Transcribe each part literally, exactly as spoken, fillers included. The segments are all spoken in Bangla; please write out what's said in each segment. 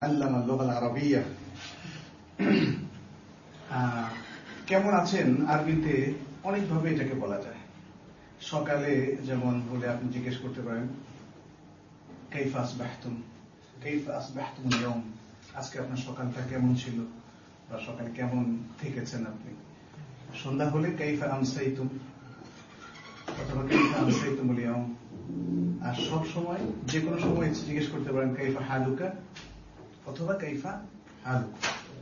আল্লামা লোগাল আরবিয়া। কেমন আছেন আরবিতে অনেকভাবে এটাকে বলা যায়। সকালে যেমন বলে আপনি জিজ্ঞেস করতে পারেন কাইফা আসবাহতুম, কাইফা আসবাহতুম আল-ইয়াওম, আজকে আপনার সকালটা কেমন ছিল বা সকালে কেমন থেকেছেন আপনি। সন্ধ্যা হলে কাইফা আমসাইতুম অথবা কাইফা আমসাইতুম আল-ইয়াওম। আর সব সময় যে কোনো সময় জিজ্ঞেস করতে পারেন কাইফা হালুকা অথবা কাইফা হালুক।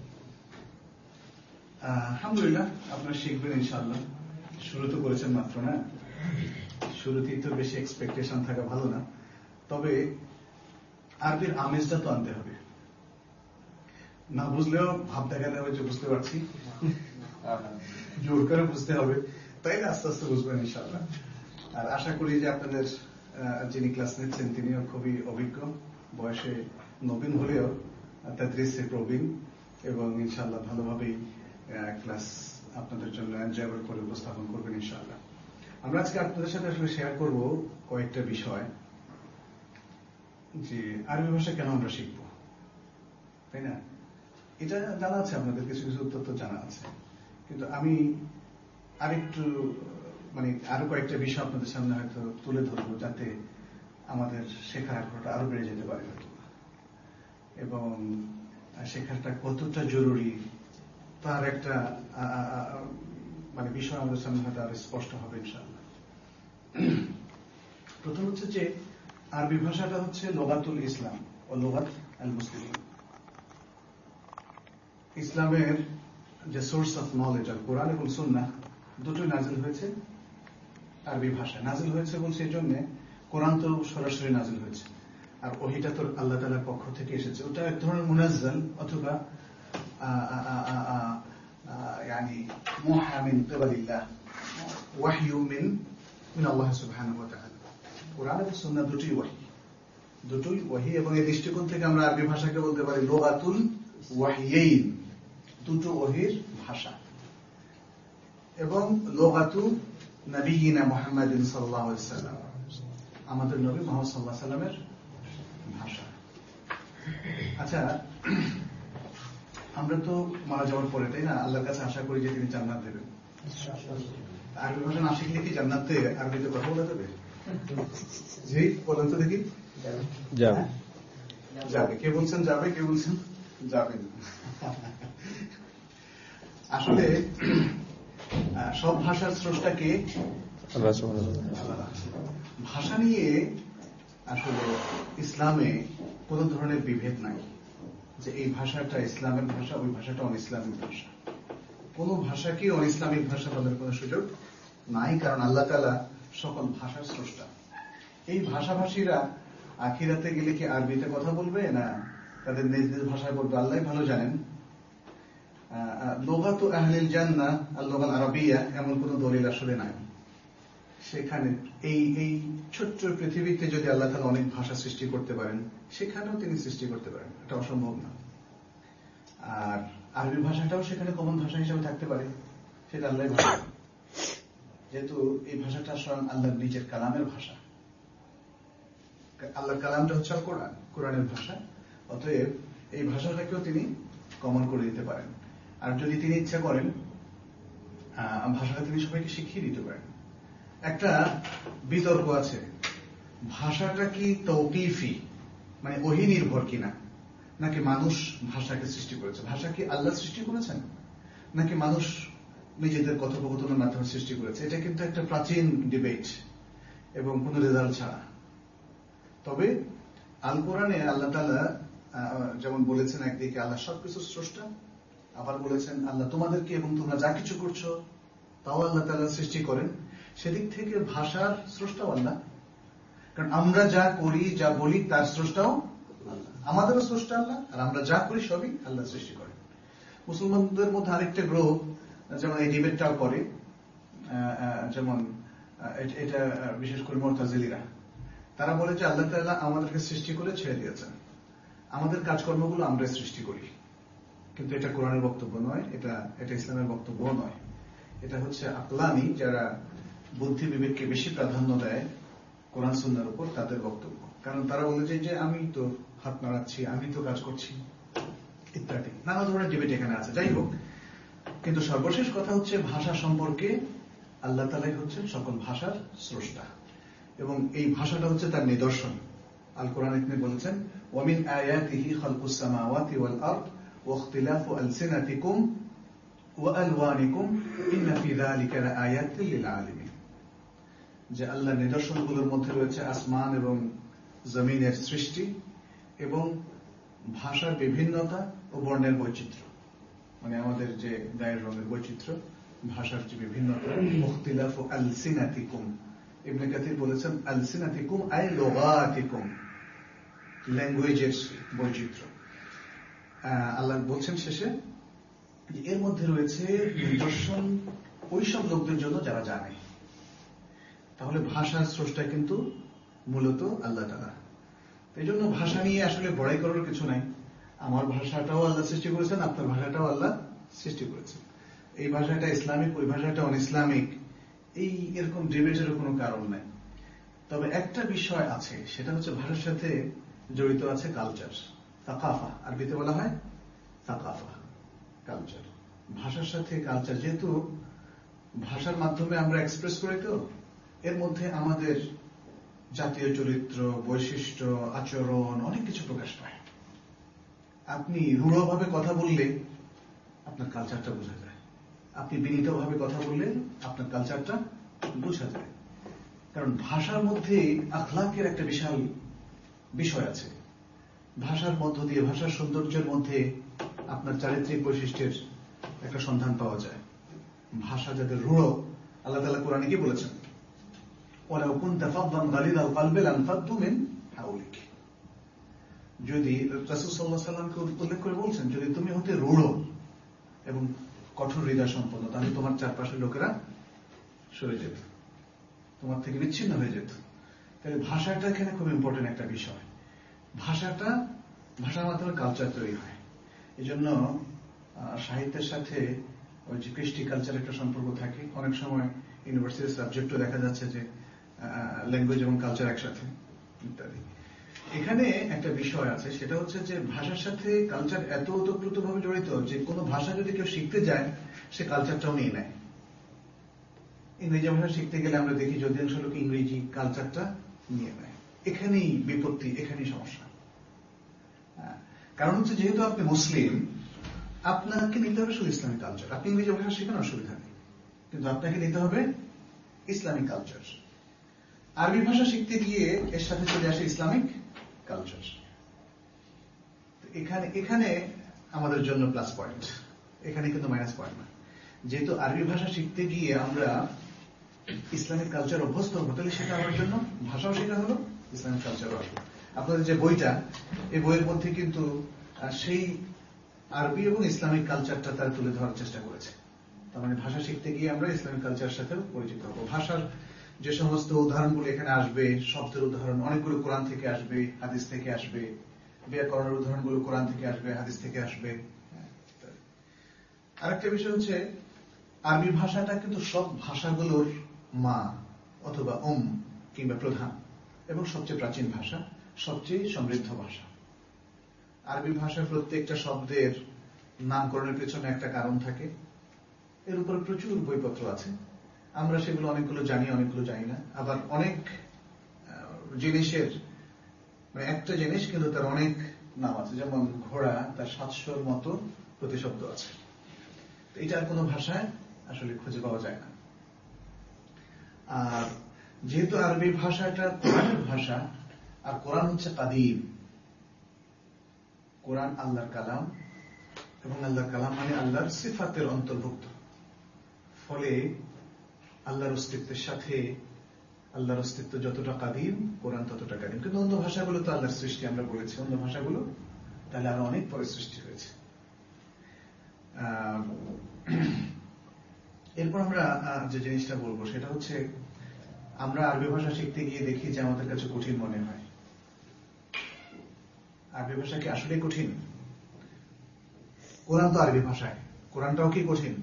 আলহামদুলিল্লাহ, আপনারা শিখবেন ইনশাআল্লাহ। শুরু তো করেছেন মাত্র, না? শুরুতেই তো বেশি এক্সপেকটেশন থাকা ভালো না। তবে আরবির আমেজটা তো আনতে হবে। না বুঝলেও ভাব দেখাতে হবে যে বুঝতে পারছি, জোর করে বুঝতে হবে, তাই না? আস্তে আস্তে বুঝবেন ইনশাআল্লাহ। আর আশা করি যে আপনাদের যিনি ক্লাস নিচ্ছেন তিনিও খুবই অভিজ্ঞ, বয়সে নবীন হলেও তাদরিসে প্রবীণ, এবং ইনশাআল্লাহ ভালোভাবেই ক্লাস আপনাদের জন্য এনজয়েবল করে উপস্থাপন করবেন ইনশাআল্লাহ। আমরা আজকে আপনাদের সাথে আসলে শেয়ার করব কয়েকটা বিষয়, যে আরবি ভাষা কেন আমরা শিখব, তাই না? এটা জানা আছে আপনাদের, কিছু কিছু তথ্য জানা আছে, কিন্তু আমি আরেকটু মানে আরো কয়েকটা বিষয় আপনাদের সামনে হয়তো তুলে ধরবো, যাতে আমাদের শেখার আগ্রহটা আরো বেড়ে যেতে পারে এবং শেখাটা কতটা জরুরি তার একটা মানে বিষয় আমাদের সামনে হয়তো আরো স্পষ্ট হবে ইনশাআল্লাহ। প্রথম হচ্ছে যে আরবি ভাষাটা হচ্ছে লোগাতুল ইসলাম ও লোগাত আল মুসলিম। ইসলামের যে সোর্স অফ নলেজ, আর কোরআন এবং সুন্নাহ দুটোই নাজিল হয়েছে আরবি ভাষায়। নাজিল হয়েছে বলছে এই জন্য, কোরআন তো সরাসরি নাজিল হয়েছে, আর ওহিটা তো আল্লাহ তাআলার পক্ষ থেকে এসেছে। ওটা এক ধরনের মুনাজ্জাল অথবা يعني موحى من قبل الله وحي من من الله سبحانه وتعالى। কোরআন এবং সুন্নাহ দুটোই ওহী, দুটোই ওহী। এবং এই দৃষ্টিকোণ থেকে আমরা আরবি ভাষাকে বলতে পারি লুগাতুল ওয়াহিয়াইন, দুটো ওহীর ভাষা। এবং লুগাতু নবিয়িনা মুহাম্মাদিন সাল্লাল্লাহু আলাইহি ওয়াসাল্লাম, আমাদের নবী মুহাম্মদ সাল্লাল্লাহু আলাইহি ওয়াসাল্লামের ভাষা। আচ্ছা, আমরা তো মারা যাওয়ার পরে, তাই না, আল্লাহর কাছে আশা করি যে তিনি জান্নাত দেবেন। আরবি ভাষা না শিখলে কি জান্নাতে আরবিতে কথা বলা যাবে? জি বলেন তো দেখি। যাবে যাবে কে বলছেন যাবে, কে বলছেন যাবে না? আসলে সব ভাষার স্রষ্টা কে? ভাষা নিয়ে আসলে ইসলামে কোন ধরনের বিভেদ নাই যে এই ভাষাটা ইসলামের ভাষা, ওই ভাষাটা অনইসলামিক ভাষা। কোন ভাষাকে অনইসলামিক ভাষা বলার কোন সুযোগ নাই, কারণ আল্লাহ তাআলা সকল ভাষার স্রষ্টা। এই ভাষাভাষীরা আখিরাতে গেলে কি আরবিতে কথা বলবে না তাদের নিজ নিজ ভাষায় বলবে, আল্লাহ ভালো জানেন। লুগাতু আহলিল জান্নাহ আল লুগাল আরবিয়া এমন কোন দলিল আসলে নাই। সেখানে এই এই ছোট্ট পৃথিবীতে যদি আল্লাহ তাআলা অনেক ভাষা সৃষ্টি করতে পারেন, সেখানেও তিনি সৃষ্টি করতে পারেন, এটা অসম্ভব না। আর আরবি ভাষাটাও সেখানে কমন ভাষা হিসেবে থাকতে পারে, সেটা আল্লাহর ভাষা। যেহেতু এই ভাষাটা স্বয়ং আল্লাহর নিজের কালামের ভাষা, আল্লাহর কালামটা হচ্ছে কোরআন, কোরআনের ভাষা, অতএব এই ভাষাটাকেও তিনি কমন করে দিতে পারেন। আর যদি তিনি ইচ্ছা করেন ভাষাটা তিনি সবাইকে শিখিয়ে দিতে পারেন। একটা বিতর্ক আছে, ভাষাটা কি তৌকিফি মানে ওহী নির্ভর কিনা, নাকি মানুষ ভাষাকে সৃষ্টি করেছে? ভাষা কি আল্লাহ সৃষ্টি করেছেন নাকি মানুষ নিজেদের কথোপকথনের মাধ্যমে সৃষ্টি করেছে? এটা কিন্তু একটা প্রাচীন ডিবেট এবং কোন রেজাল্ট ছাড়া। তবে আল কোরআনে আল্লাহ তাআলা যেমন বলেছেন, একদিকে আল্লাহ সবকিছুর স্রষ্টা, আবার বলেছেন আল্লাহ তোমাদেরকে এবং তোমরা যা কিছু করছো তাও আল্লাহ তাআলা সৃষ্টি করেন। সেদিক থেকে ভাষার স্রষ্টাও আল্লাহ, কারণ আমরা যা করি যা বলি তার স্রষ্টাও আল্লাহ, আমাদেরও স্রষ্টা আল্লাহ, আর আমরা যা করি সবই আল্লাহ সৃষ্টি করেন। মুসলমানদের মধ্যে আরেকটা গ্রুপ যেমন এই ডিবেটটাও করে, যেমন এটা বিশেষ করে মুতাজিলিরা, তারা বলে যে আল্লাহ তাআলা আমাদেরকে সৃষ্টি করে ছেড়ে দিয়েছেন, আমাদের কাজকর্মগুলো আমরা সৃষ্টি করি। কিন্তু এটা কোরআনের বক্তব্য নয়, এটা এটা ইসলামের বক্তব্য নয়। এটা হচ্ছে আকলানি, যারা বুদ্ধি বিবেককে বেশি প্রাধান্য দেয় কোরআন সুন্নাহর উপর, তাদের বক্তব্য। কারণ তারা বলে যে আমি তো হাত নাড়াচ্ছি, আমি তো কাজ করছি ইত্যাদি নানা ধরনের ডিবেট এখানে আছে। যাই হোক, কিন্তু সর্বশেষ কথা হচ্ছে ভাষা সম্পর্কে আল্লাহ তাআলাই হচ্ছেন সকল ভাষার স্রষ্টা, এবং এই ভাষাটা হচ্ছে তার নিদর্শন। আল কোরআনে তিনি বলেছেন, ওয়ামিন আয়াতিহি খালকুস সামাওয়াতি ওয়াল আরদ ওয়া ইখতিলাফু আলসিনাতিকুম ওয়া আলওয়ানিকুম ইন্না ফি যালিকা লাআয়াতিন লিল আলিমিন। যে আল্লাহর নিদর্শনগুলোর মধ্যে রয়েছে আসমান এবং জমিনের সৃষ্টি এবং ভাষার বিভিন্নতা ও বর্ণের বৈচিত্র্য, মানে আমাদের যে গায়ের রঙের বৈচিত্র্য, ভাষার যে বিভিন্নতা। মুখতিলাফু আলসিনাতিকুম, ইবনে কাসির বলেছেন আলসিনাতিকুম আই লুগাতিকুম, ল্যাঙ্গুয়েজের বৈচিত্র্য। আল্লাহ বলছেন শেষে যে এর মধ্যে রয়েছে নিদর্শন ওই সব লোকদের জন্য যারা জানে। তাহলে ভাষার স্রষ্টা কিন্তু মূলত আল্লাহ তাআলা। এই জন্য ভাষা নিয়ে আসলে বড়াই করার কিছু নাই। আমার ভাষাটাও আল্লাহ সৃষ্টি করেছেন, আপনার ভাষাটাও আল্লাহ সৃষ্টি করেছেন। এই ভাষাটা ইসলামিক, ওই ভাষাটা অন ইসলামিক, এই এরকম ডিবেটের কোনো কারণ নাই। তবে একটা বিষয় আছে, সেটা হচ্ছে ভাষার সাথে জড়িত আছে কালচার, সাকাফা। আরবিতে বলা হয় সাকাফা, কালচার। ভাষার সাথে কালচার, যেহেতু ভাষার মাধ্যমে আমরা এক্সপ্রেস করি, তো এর মধ্যে আমাদের জাতীয় চরিত্র, বৈশিষ্ট্য, আচরণ অনেক কিছু প্রকাশ পায়। আপনি রূঢ়ভাবে কথা বললে আপনার কালচারটা বোঝা যায়, আপনি বিনীতভাবে কথা বললে আপনার কালচারটা বোঝা যায়। কারণ ভাষার মধ্যে আখলাকের একটা বিশাল বিষয় আছে। ভাষার মধ্য দিয়ে, ভাষার সৌন্দর্যের মধ্যে আপনার চারিত্রিক বৈশিষ্ট্যের একটা সন্ধান পাওয়া যায়। ভাষা যাদের রূঢ়, আল্লাহ তাআলা কোরআনে কি বলেছেন, ওয়ালাউ কুনতা ফাদদান গালিযাল কলবি লানফাদ্দু মিন হাওলিক। যদি রাসূল সাল্লাল্লাহু আলাইহি ওয়াসাল্লামকে উল্লেখ করে বলছেন, যদি তুমি হতে রূঢ় এবং কঠোর হৃদয় সম্পন্ন, তাহলে তোমার চারপাশের লোকেরা সরে যেত, তোমার থেকে বিচ্ছিন্ন হয়ে যেত। তাহলে ভাষাটা এখানে খুব ইম্পর্টেন্ট একটা বিষয়। ভাষাটা, ভাষার মাধ্যমে কালচার তৈরি হয়। এই জন্য সাহিত্যের সাথে ওই যে কৃষ্টি কালচার একটা সম্পর্ক থাকে। অনেক সময় ইউনিভার্সিটির সাবজেক্টও দেখা যাচ্ছে যে ল্যাঙ্গুয়েজ এবং কালচার একসাথে ইত্যাদি। এখানে একটা বিষয় আছে, সেটা হচ্ছে যে ভাষার সাথে কালচার এত ওতপ্রোতভাবে জড়িত যে কোনো ভাষা যদি কেউ শিখতে যায়, সে কালচারটাও নিয়ে নেয়। ইংরেজি ভাষা শিখতে গেলে আমরা দেখি যদি অংশ লোক ইংরেজি কালচারটা নিয়ে নেয়। এখানেই বিপত্তি, এখানেই সমস্যা। কারণ হচ্ছে যেহেতু আপনি মুসলিম, আপনাকে নিতে হবে শুধু ইসলামিক কালচার। আপনি ইংরেজি ভাষা শেখানো অসুবিধা নেই, কিন্তু আপনাকে নিতে হবে ইসলামিক কালচার। আরবি ভাষা শিখতে গিয়ে এর সাথে চলে আসে ইসলামিক কালচার। এখানে এখানে আমাদের জন্য প্লাস পয়েন্ট, এখানে কিন্তু মাইনাস পয়েন্ট না। যেহেতু আরবি ভাষা শিখতে গিয়ে আমরা ইসলামিক কালচার অভ্যস্ত হবো, তাহলে সেটা আমার জন্য ভাষাও শেখা হলো, ইসলামিক কালচারও আসলো। আপনাদের যে বইটা, এই বইয়ের মধ্যে কিন্তু সেই আরবি এবং ইসলামিক কালচারটা তারা তুলে ধরার চেষ্টা করেছে। তার মানে ভাষা শিখতে গিয়ে আমরা ইসলামিক কালচারের সাথেও পরিচিত হবো। ভাষার যে সমস্ত উদাহরণগুলো এখানে আসবে, শব্দের উদাহরণ অনেকগুলো কোরআন থেকে আসবে, হাদিস থেকে আসবে। ব্যাকরণের উদাহরণগুলো কোরআন থেকে আসবে, হাদিস থেকে আসবে। আরেকটা বিষয় হচ্ছে, আরবি ভাষাটা কিন্তু সব ভাষাগুলোর মা অথবা ওম কিংবা প্রধান, এবং সবচেয়ে প্রাচীন ভাষা, সবচেয়ে সমৃদ্ধ ভাষা। আরবি ভাষার প্রত্যেকটা শব্দের নামকরণের পেছনে একটা কারণ থাকে। এর উপর প্রচুর বইপত্র আছে। আমরা সেগুলো অনেকগুলো জানি, অনেকগুলো জানি না। আবার অনেক জিনিসের, মানে একটা জিনিস কিন্তু তার অনেক নাম আছে। যেমন ঘোড়া, তার সাতশোর মতো প্রতিশব্দ আছে। এটা আর কোনো ভাষায় আসলে খুঁজে পাওয়া যায় না। আর যেহেতু আরবি ভাষাটা কোরআনের ভাষা, আর কোরআন হচ্ছে কাদিম, কোরআন আল্লাহর কালাম, এবং আল্লাহর কালাম মানে আল্লাহর সিফাতের অন্তর্ভুক্ত। ফলে আল্লাহর অস্তিত্বের সাথে আল্লাহর অস্তিত্ব যতটা কাদিম, কোরআন ততটা কাদিম। কিন্তু অন্য ভাষাগুলো তো আল্লাহর সৃষ্টি, আমরা বলেছি অন্য ভাষাগুলো তাহলে আরো অনেক পরে সৃষ্টি হয়েছে। এরপর আমরা যে জিনিসটা বলবো সেটা হচ্ছে, আমরা আরবি ভাষা শিখতে গিয়ে দেখি যে আমাদের কাছে কঠিন মনে হয়। আরবি ভাষা কি আসলে কঠিন? কোরআন তো আরবি ভাষায়, কোরআনটাও কি কঠিন?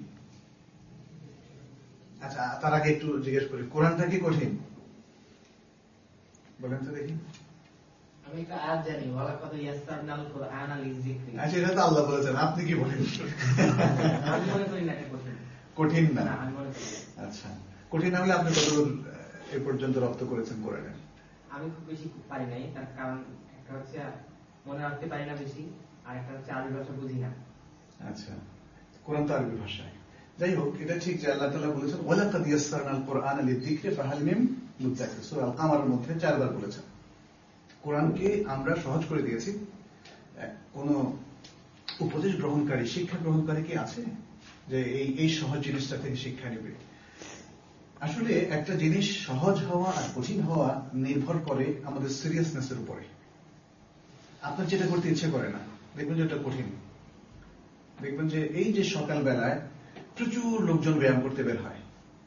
আচ্ছা, তার আগে একটু জিজ্ঞেস করি, কোরআনটা কি কঠিন বলেন তো দেখি। আমি একটা আয়াত জানি, ওয়ালা কদ ইয়াসসারনাল কুরআনা লিযিকরি। আচ্ছা, এটা তো আল্লাহ বলেছেন, আপনি কি বলেন? আমি মনে করি না এটা কঠিন। কঠিন না? না, আমি মনে করি। আচ্ছা, কঠিন না হলে আপনি কতদূর এ পর্যন্ত রপ্ত করেছেন কোরআনে? আমি খুব বেশি পারি নাই, তার কারণ একটা হচ্ছে মনে রাখতে পারি না বেশি, আর একটা হচ্ছে আরবি ভাষা বুঝি না। আচ্ছা, কোরআন তো আরবি ভাষায়। যাই হোক, এটা ঠিক যে আল্লাহ তাআলা বলেছেন ওয়ালা কদ ইয়াসসারনাল কুরআনা লিযিকরি ফাহাল মিন মুদ্দাকির, সূরা আল কামারের মধ্যে চারবার বলেছেন কোরআনকে আমরা সহজ করে দিয়েছি। কোন উপদেশ গ্রহণকারী, শিক্ষা গ্রহণকারী কি আছে যে এই এই সহজ জিনিসটা থেকে শিক্ষা নেবে? আসলে একটা জিনিস সহজ হওয়া আর কঠিন হওয়া নির্ভর করে আমাদের সিরিয়াসনেসের উপরে। আপনার যেটা করতে ইচ্ছে করে না, দেখবেন যে এটা কঠিন। দেখবেন যে এই যে সকাল বেলায় প্রচুর লোকজন ব্যায়াম করতে বের হয়,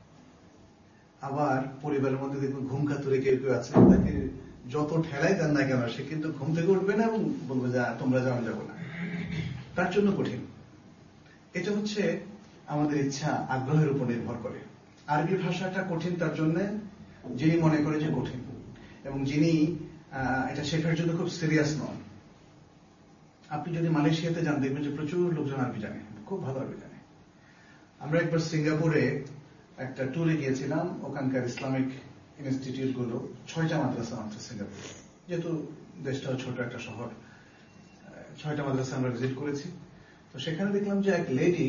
আবার পরিবারের মধ্যে দেখবেন ঘুম কাতুরে কেউ কেউ আছে, তাকে যত ঠেলাই দেন না কেন সে কিন্তু ঘুম থেকে উঠবে না এবং বলবে যে তোমরা যাও, আমি যাবো না। তার জন্য কঠিন। এটা হচ্ছে আমাদের ইচ্ছা আগ্রহের উপর নির্ভর করে। আরবি ভাষাটা কঠিন তার জন্য যিনি মনে করে যে কঠিন, এবং যিনি এটা শেখার জন্য খুব সিরিয়াস নন। আপনি যদি মালয়েশিয়াতে যান, দেখবেন যে প্রচুর লোকজন আরবি জানে, খুব ভালো আরবি জানে। আমরা একবার সিঙ্গাপুরে একটা ট্যুরে গিয়েছিলাম, ওখানকার ইসলামিক ইনস্টিটিউট গুলো, ছয়টা মাদ্রাসা আছে সিঙ্গাপুরে, যেহেতু দেশটাও ছোট একটা শহর, ছয়টা মাদ্রাসা আমরা ভিজিট করেছি। তো সেখানে দেখলাম যে এক লেডি,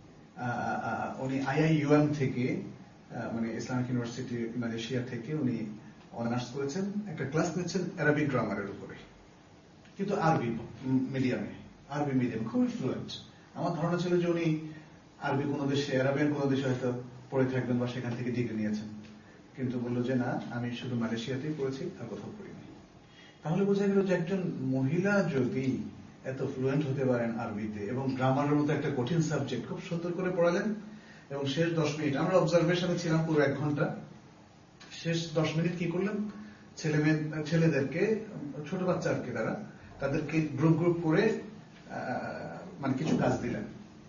উনি আইআইইউএম থেকে, মানে ইসলামিক ইউনিভার্সিটি মালয়েশিয়া থেকে উনি অনার্স করেছেন, একটা ক্লাস নিচ্ছেন আরবিক গ্রামারের উপরে, কিন্তু আরবি মিডিয়ামে, আরবি মিডিয়াম, খুবই ফ্লুয়েন্ট। আমার ধারণা ছিল যে উনি আরবি কোনো দেশে, আরবের কোনো দেশে হয়তো পড়ে থাকবেন বা সেখান থেকে ডিগ্রি নিয়েছেন, কিন্তু বললো যে না, আমি শুধু মালয়েশিয়াতেই পড়েছি, আর কোথাও পড়িনি। তাহলে বোঝা গেল যে একজন মহিলা যদি এত ফ্লুয়েন্ট হতে পারেন আরবিতে, এবং গ্রামারের মতো একটা কঠিন সাবজেক্ট খুব সুন্দর করে পড়ালেন, এবং শেষ দশ মিনিট আমরা অবজারভেশনে ছিলাম পুরো এক ঘন্টা, শেষ দশ মিনিট কি করলেন, ছেলে মেয়ে ছেলেদেরকে, ছোট বাচ্চা আর কি, তারা তাদেরকে গ্রুপ গ্রুপ করে মানে কিছু কাজ দিলেন,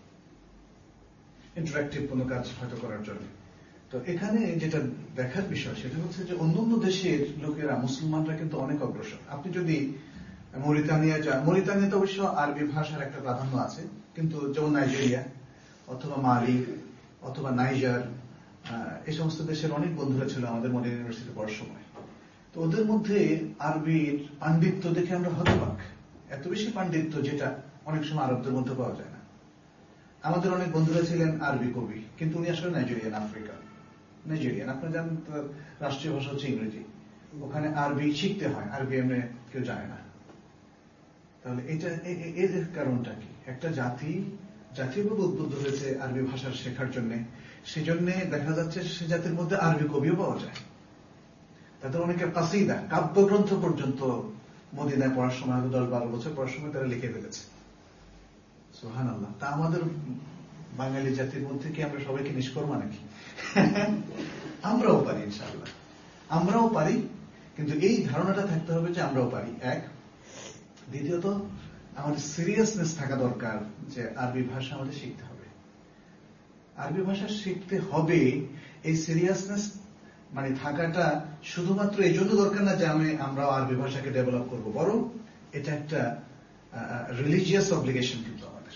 ইন্টারাক্টিভ কোনো কাজ হয়তো করার জন্য। তো এখানে যেটা দেখার বিষয় সেটা হচ্ছে যে অন্যান্য দেশের লোকেরা, মুসলমানরা কিন্তু অনেক অগ্রসর। আপনি যদি মরিতানিয়া যান, মরিতানিয়াতে অবশ্য আরবি ভাষার একটা প্রাধান্য আছে, কিন্তু যেমন নাইজেরিয়া অথবা মালি অথবা নাইজার, এই সমস্ত দেশের অনেক বন্ধুরা ছিল আমাদের মডার্ন ইউনিভার্সিটি পড়ার সময়। তো ওদের মধ্যে আরবির পাণ্ডিত্য দেখে আমরা হতবাক, এত বেশি পাণ্ডিত্য যেটা অনেক সময় আরবদের মধ্যে পাওয়া যায় না। আমাদের অনেক বন্ধুরা ছিলেন আরবি কবি, কিন্তু উনি আসলে নাইজেরিয়ান, আফ্রিকা নাইজেরিয়ান। আপনারা জানেন রাষ্ট্রীয় ভাষা হচ্ছে ইংরেজি, ওখানে আরবি শিখতে হয়, আরবি এমনি কেউ জানে না। তাহলে এটা এর কারণটা কি? একটা জাতি জাতীয়ভাবে উদ্বুদ্ধ হয়েছে আরবি ভাষা শেখার জন্য, সেজন্য দেখা যাচ্ছে সে জাতির মধ্যে আরবি কবিও পাওয়া যায়। তাদের অনেকের কাসিদা, কাব্যগ্রন্থ পর্যন্ত মদিনায় পড়ার সময়, হয়তো দশ বারো বছর পড়ার সময় তারা লিখে ফেলেছে। সুবহানাল্লাহ। তা আমাদের বাঙালি জাতির মধ্যে কি আমরা সবাইকে নিষ্কর্মা নাকি? আমরাও পারি, ইনশাআল্লাহ আমরাও পারি, কিন্তু এই ধারণাটা থাকতে হবে যে আমরাও পারি, এক। দ্বিতীয়ত আমাদের সিরিয়াসনেস থাকা দরকার যে আরবি ভাষা আমাদের শিখতে হবে। আরবি ভাষা শিখতে হবে, এই সিরিয়াসনেস মানে থাকাটা শুধুমাত্র এই জন্য দরকার না যে আমি আমরা আরবি ভাষাকে ডেভেলপ করব, বরং এটা একটা রিলিজিয়াস অব্লিগেশন। কিন্তু আমাদের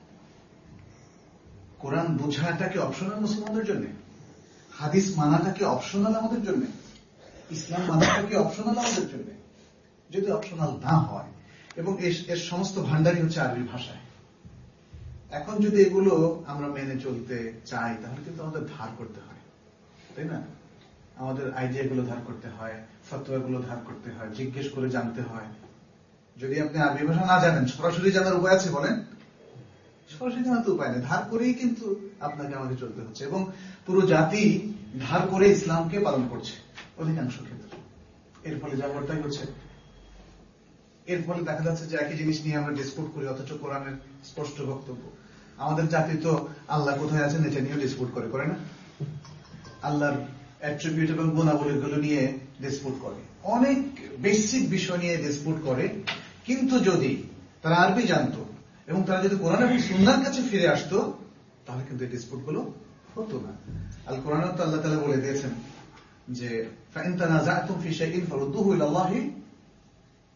কোরআন বোঝাটা কি অপশনাল মুসলমানদের জন্য? হাদিস মানাটা কি অপশনাল আমাদের জন্য? ইসলাম মানাটা কি অপশনাল আমাদের জন্য? যদি অপশনাল না হয়, এবং এর সমস্ত ভান্ডারই হচ্ছে আরবি ভাষায়, এখন যদি এগুলো আমরা মেনে চলতে চাই, তাহলে কিন্তু আমাদের ধার করতে হয়, তাই না? আমাদের আইডিয়াগুলো ধার করতে হয়, ফতোয়াগুলো ধার করতে হয়, জিজ্ঞেস করে জানতে হয়। যদি আপনি আরবি ভাষা না জানেন, সরাসরি জানার উপায় আছে বলেন? সরাসরি জানার তো উপায় নেই, ধার করেই কিন্তু আপনাকে আমাকে চলতে হচ্ছে। এবং পুরো জাতি ধার করে ইসলামকে পালন করছে অধিকাংশ ক্ষেত্রে। এর ফলে যাবরটাই হচ্ছে, এর ফলে দেখা যাচ্ছে যে একই জিনিস নিয়ে আমরা ডিসপুট করি, অথচ কোরআনের স্পষ্ট বক্তব্য। আমাদের জাতি তো আল্লাহ কোথায় আছেন এটা নিয়ে ডিসপুট করে, করে না? আল্লাহর অ্যাট্রিবিউট এবং গুণাবলীগুলো নিয়ে ডিসপুট করে, অনেক বেসিক বিষয় নিয়ে ডিসপুট করে। কিন্তু যদি তারা আরবি জানতো এবং তারা যদি কোরআন এবং সুন্নাহর কাছে ফিরে আসতো, তাহলে কিন্তু এই ডিসপুট গুলো হতো না। আল কোরআনে তো আল্লাহ তাআলা বলে দিয়েছেন যে ফাইন তানাযাতুম ফি শাইইন ফারুদ্দুহু ইলাল্লাহি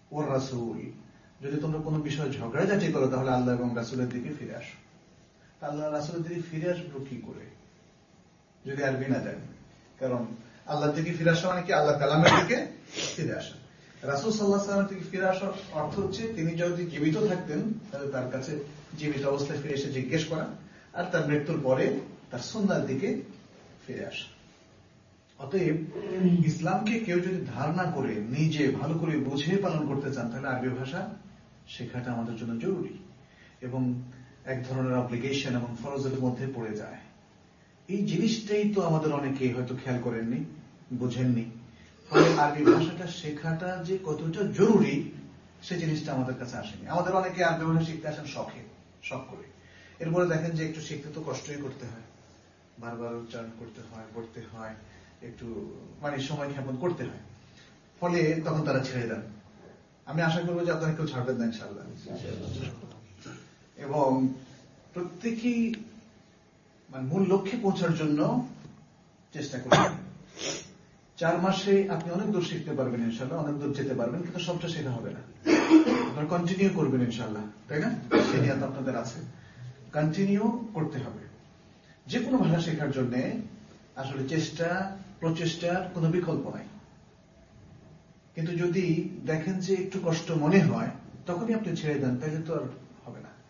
ওর রাসূল, যদি তোমরা কোনো বিষয়ে ঝগড়াঝাটি করো তাহলে আল্লাহ এবং রাসূলের দিকে ফিরে আসো। আল্লাহ রাসূলের দিকে ফিরে আসবো কি করে যদি আরবি না জানি? কারণ আল্লাহর দিকে ফিরে আসা মানে কি আল্লাহ কালামের দিকে ফিরে আসা। রাসূল সাল্লাল্লাহু আলাইহি ওয়াসাল্লামের দিকে ফিরে আসার অর্থ হচ্ছে তিনি যদি জীবিত থাকতেন তাহলে তার কাছে জীবিত অবস্থায় ফিরে এসে জিজ্ঞেস করা, আর তার মৃত্যুর পরে তার সুন্নাহর দিকে ফিরে আসা। অতএব ইসলামকে কেউ যদি ধারণা করে নিজে ভালো করে বুঝে পালন করতে চান তাহলে আরবি ভাষা শেখাটা আমাদের জন্য জরুরি এবং এক ধরনের অব্লিগেশন এবং ফরজের মধ্যে পড়ে যায়। এই জিনিসটাই তো আমাদের অনেকে হয়তো খেয়াল করেননি, বুঝেননি। ফলে আরবি ভাষাটা শেখাটা যে কতটা জরুরি সে জিনিসটা আমাদের কাছে আসেনি। আমাদের অনেকে আরবি ভাষা শিখতে আসেন শখে, শখ করে। এরপরে দেখেন যে একটু শিখতে তো কষ্টই করতে হয়, বারবার উচ্চারণ করতে হয়, পড়তে হয়, একটু মানে সময় ক্ষেপণ করতে হয়। ফলে তখন তারা ছেড়ে দেন। আমি আশা করবো যে আপনারা কেউ ছাড়বেন না ইনশাআল্লাহ। এবং প্রত্যেকেই মানে মূল লক্ষ্যে পৌঁছার জন্য চেষ্টা করবেন। চার মাসে আপনি অনেক দূর শিখতে পারবেন ইনশাআল্লাহ, অনেক দূর যেতে পারবেন, কিন্তু সবটা শেখা হবে না। আপনারা কন্টিনিউ করবেন ইনশাআল্লাহ, তাই না? সেই নিয়ত আপনাদের আছে, কন্টিনিউ করতে হবে। যে কোনো ভাষা শেখার জন্য আসলে চেষ্টা, প্রচেষ্টার কোনো বিকল্প নাই। কিন্তু যদি দেখেন যে একটু কষ্ট মনে হয় তখনই আপনি ছেড়ে দেন, তাহলে তো আর হবে না।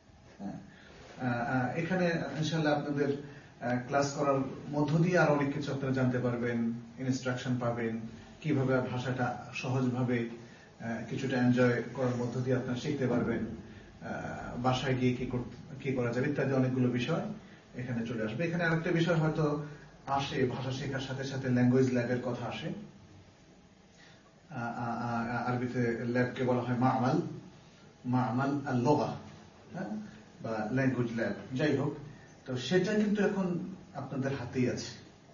এখানে ইনশাআল্লাহ আপনাদের ক্লাস করার মধ্য দিয়ে আর অনেক কিছু আপনারা জানতে পারবেন, ইনস্ট্রাকশন পাবেন, কিভাবে ভাষাটা সহজভাবে কিছুটা এনজয় করার মধ্য দিয়ে আপনারা শিখতে পারবেন, বাসায় গিয়ে কি কি করা যাবে ইত্যাদি অনেকগুলো বিষয় এখানে চলে আসবে। এখানে আরেকটা বিষয় হয়তো আসে, ভাষা শেখার সাথে সাথে ল্যাঙ্গুয়েজ ল্যাবের কথা আসে। আরবিতে ল্যাবকে বলা হয় মা'মাল, মা'মাল আল-লুগা, হ্যাঁ, বা ল্যাঙ্গুয়েজ ল্যাব, যাই হোক। তো সেটা কিন্তু এখন আপনাদের হাতেই আছে।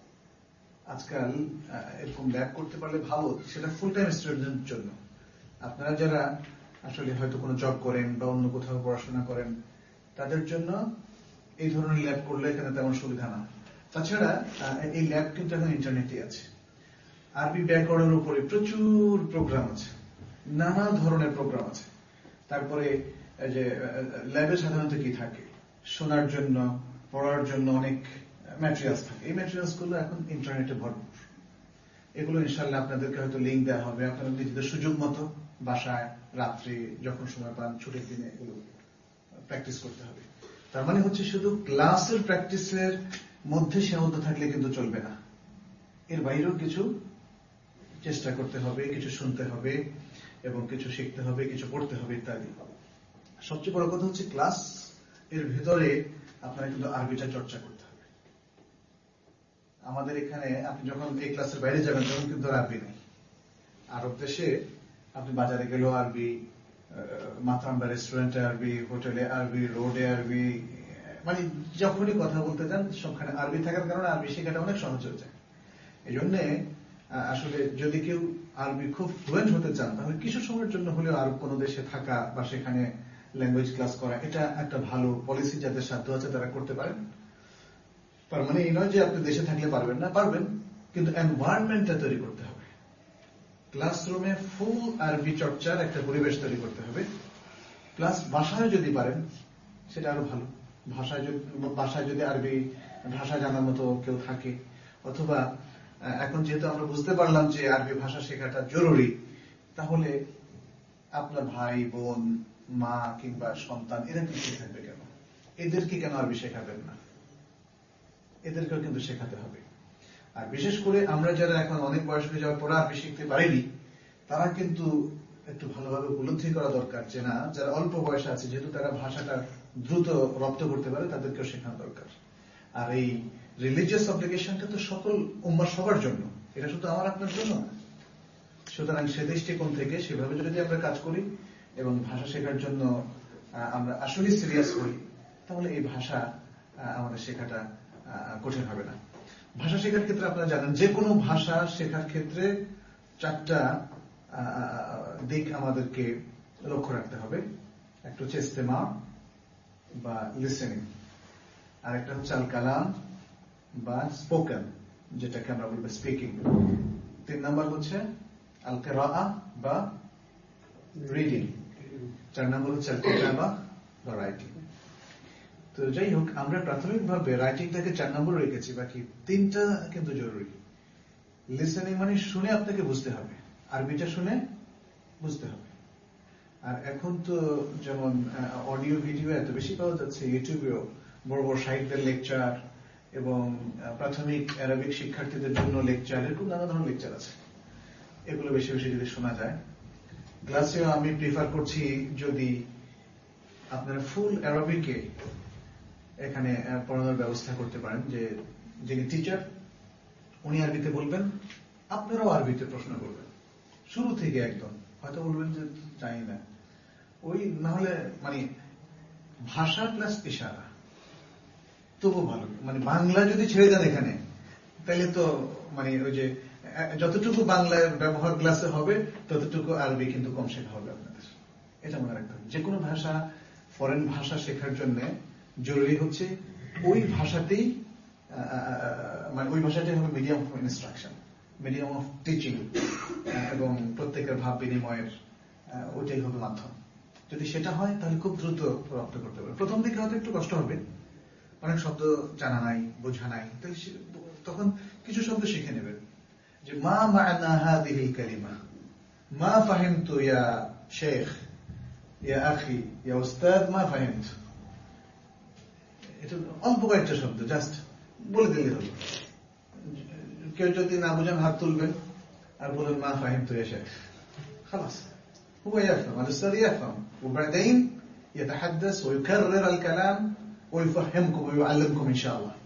আজকাল এরকম ল্যাব করতে পারলে ভালো, সেটা ফুল টাইম স্টুডেন্টের জন্য। আপনারা যারা আসলে হয়তো কোনো জব করেন বা অন্য কোথাও পড়াশোনা করেন তাদের জন্য এই ধরনের ল্যাব করলে এখানে তেমন সুবিধা না। তাছাড়া এই ল্যাব কিন্তু এখন ইন্টারনেটে আছে। আরবি ব্যাকরণের উপরে প্রচুর প্রোগ্রাম আছে, নানা ধরনের প্রোগ্রাম আছে। তারপরে যে ল্যাবে সাধারণত কি থাকে, শোনার জন্য, পড়ার জন্য অনেক ম্যাটেরিয়ালস থাকে। এই ম্যাটেরিয়ালস গুলো এখন ইন্টারনেটে ভরপুর। এগুলো ইনশাআল্লাহ আপনাদেরকে হয়তো লিঙ্ক দেওয়া হবে, আপনারা নিজেদের সুযোগ মতো বাসায় রাত্রে যখন সময় পান, ছুটির দিনে এগুলো প্র্যাকটিস করতে হবে। তার মানে হচ্ছে শুধু ক্লাসের প্র্যাকটিসের মধ্যে সীমাবদ্ধ থাকলে কিন্তু চলবে না, এর বাইরেও কিছু চেষ্টা করতে হবে, কিছু শুনতে হবে এবং কিছু শিখতে হবে, কিছু পড়তে হবে ইত্যাদি। সবচেয়ে বড় কথা হচ্ছে ক্লাস এর ভিতরে আপনারা কিন্তু আরবিটা চর্চা করতে হবে। আমাদের এখানে আপনি যখন এই ক্লাসের বাইরে যাবেন তখন কিন্তু আরবি নেই। আরব দেশে আপনি বাজারে গেলেও আরবি, মাতাম বা রেস্টুরেন্টে আরবি, হোটেলে আরবি, রোডে আরবি, মানে যখনই কথা বলতে যান সবখানে আরবি থাকার কারণে আরবি শেখাটা অনেক সহজ হয়ে যায়। এই জন্য আসলে যদি কেউ আরবি খুব ফ্লুয়েন্ট হতে চান তাহলে কিছু সময়ের জন্য হলেও আরব কোনো দেশে থাকা বা সেখানে ল্যাঙ্গুয়েজ ক্লাস করা, এটা একটা ভালো পলিসি। যাদের সাধ্য আছে তারা করতে পারেন। তার মানে এই নয় যে আপনি দেশে থাকলে পারবেন না, পারবেন, কিন্তু এনভায়রনমেন্টটা তৈরি করতে হবে। ক্লাসরুমে ফুল আরবি চর্চার একটা পরিবেশ তৈরি করতে হবে। প্লাস ভাষায় যদি পারেন সেটা আরো ভালো। ভাষায় যদি ভাষায় যদি আরবি ভাষা জানার মতো কেউ থাকে, অথবা এখন যেহেতু আমরা বুঝতে পারলাম যে আরবি ভাষা শেখাটা জরুরি, তাহলে আপনার ভাই বোন, মা কিংবা সন্তান এরা পিছিয়ে থাকবে কেন? এদেরকে কেন আরবি শেখাবেন না? এদেরকেও কিন্তু শেখাতে হবে। আর বিশেষ করে আমরা যারা এখন অনেক বয়স হয়ে যাওয়ার পর আরবি শিখতে পারিনি, তারা কিন্তু একটু ভালোভাবে উপলব্ধি করা দরকার যে না, যারা অল্প বয়সে আছে, যেহেতু তারা ভাষাটা দ্রুত রপ্ত করতে পারে, তাদেরকেও শেখানো দরকার। আর এই রিলিজিয়াস অব্লিগেশনটা তো সকল উম্মাহ সবার জন্য, এটা শুধু আমার আপনার জন্য না। সুতরাং সে দৃষ্টিকোণ থেকে সেভাবে যদি আমরা কাজ করি এবং ভাষা শেখার জন্য আমরা আসলে সিরিয়াস হই, তাহলে এই ভাষা আমাদের শেখাটা কঠিন হবে না। ভাষা শেখার ক্ষেত্রে আপনারা জানেন যে কোনো ভাষা শেখার ক্ষেত্রে চারটা দিক আমাদেরকে লক্ষ্য রাখতে হবে। একটা হচ্ছে ইস্তেমা বা লিসেনিং, আর একটা হচ্ছে আল কালাম বা স্পোকেন, যেটাকে আমরা বলবো স্পিকিং। তিন নম্বর হচ্ছে আল কিরাআহ বা রিডিং, চার নম্বর হচ্ছে কিতাবা বা রাইটিং। তো যাই হোক, আমরা প্রাথমিকভাবে রাইটিংটাকে চার নম্বর রেখেছি, বাকি তিনটা কিন্তু জরুরি। লিসেনিং মানে শুনে আপনাকে বুঝতে হবে, আরবিটা শুনে বুঝতে হবে। আর এখন তো যেমন অডিও ভিডিও এত বেশি পাওয়া যাচ্ছে, ইউটিউবেও বড় বড় সাহিত্যের লেকচার এবং প্রাথমিক আরবিক শিক্ষার্থীদের জন্য লেকচার, এরকম নানা ধরনের লেকচার আছে। এগুলো বেশি বেশি যদি শোনা যায়, ক্লাসেও আমি প্রিফার করছি যদি আপনারা ফুল আরবিকে এখানে পড়ানোর ব্যবস্থা করতে পারেন, যে যিনি টিচার উনি আরবিতে বলবেন, আপনারাও আরবিতে প্রশ্ন করবেন শুরু থেকে একদম। হয়তো বলবেন যে জানি না, ওই না হলে মানে ভাষা প্লাস ইশারা তবু ভালো। মানে বাংলা যদি ছেড়ে দেন এখানে, তাহলে তো মানে ওই যে যতটুকু বাংলার ব্যবহার ক্লাসে হবে ততটুকু আরবি কিন্তু কম শেখা হবে আপনাদের। এটা মনে রাখতে হবে। যে কোনো ভাষা, ফরেন ভাষা শেখার জন্য জরুরি হচ্ছে ওই ভাষাতেই, মানে ওই ভাষাটাই হবে medium of instruction, medium of teaching, এবং প্রত্যেকের ভাব বিনিময়ের ওইটাই হবে মাধ্যম। যদি সেটা হয় তাহলে খুব দ্রুত রপ্ত করতে পারবে। প্রথম দিকে হয়তো একটু কষ্ট হবে, অনেক শব্দ জানা নাই, বোঝা নাই, তখন কিছু শব্দ শিখে নেবেন। যে মা মা'না হাযিহিল কালিমা, মা ফাহিমতু ইয়া শেখ, ইয়া আখি, ইয়া উস্তাদ, মা ফাহিমতু। এটা অল্প কয়েকটা শব্দ জাস্ট বলে দিলে হলো। কেউ যদি না বুঝেন হাত তুলবেন আর বলেন মা ফাহিমতু ইয়া শেখ, خلاص هو يفهم، الاستاذ يفهم، وبعدين يتحدث ويكرر الكلام ويفهمكم ويعلمكم ان شاء الله।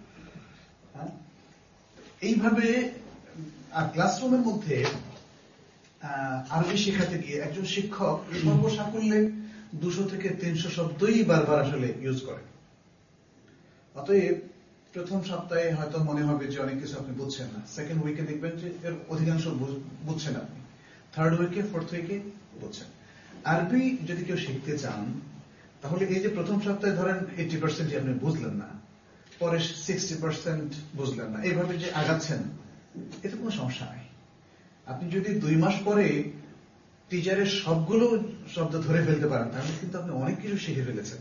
এইভাবে আর ক্লাসরুমের মধ্যে আরবি শেখাতে গিয়ে একজন শিক্ষক সর্বসাকুল্যে দুশো থেকে তিনশো শব্দই বারবার আসলে ইউজ করে। অতএব প্রথম সপ্তাহে হয়তো মনে হবে যে অনেক কিছু আপনি বুঝছেন না, সেকেন্ড উইকে দেখবেন যে এর অধিকাংশ বুঝছেন আপনি, থার্ড উইকে ফোর্থ উইকে বুঝছেন। আরবি যদি কেউ শিখতে চান তাহলে এই যে প্রথম সপ্তাহে ধরেন এইটি পার্সেন্ট আপনি বুঝলেন না, পরে সিক্সটি পার্সেন্ট বুঝলেন না, এইভাবে যে আগাচ্ছেন এতে কোনো সমস্যা নাই। আপনি যদি দুই মাস পরে টিচারের সবগুলো শব্দ ধরে ফেলতে পারেন তাহলে কিন্তু আপনি অনেক কিছু শিখে ফেলেছেন।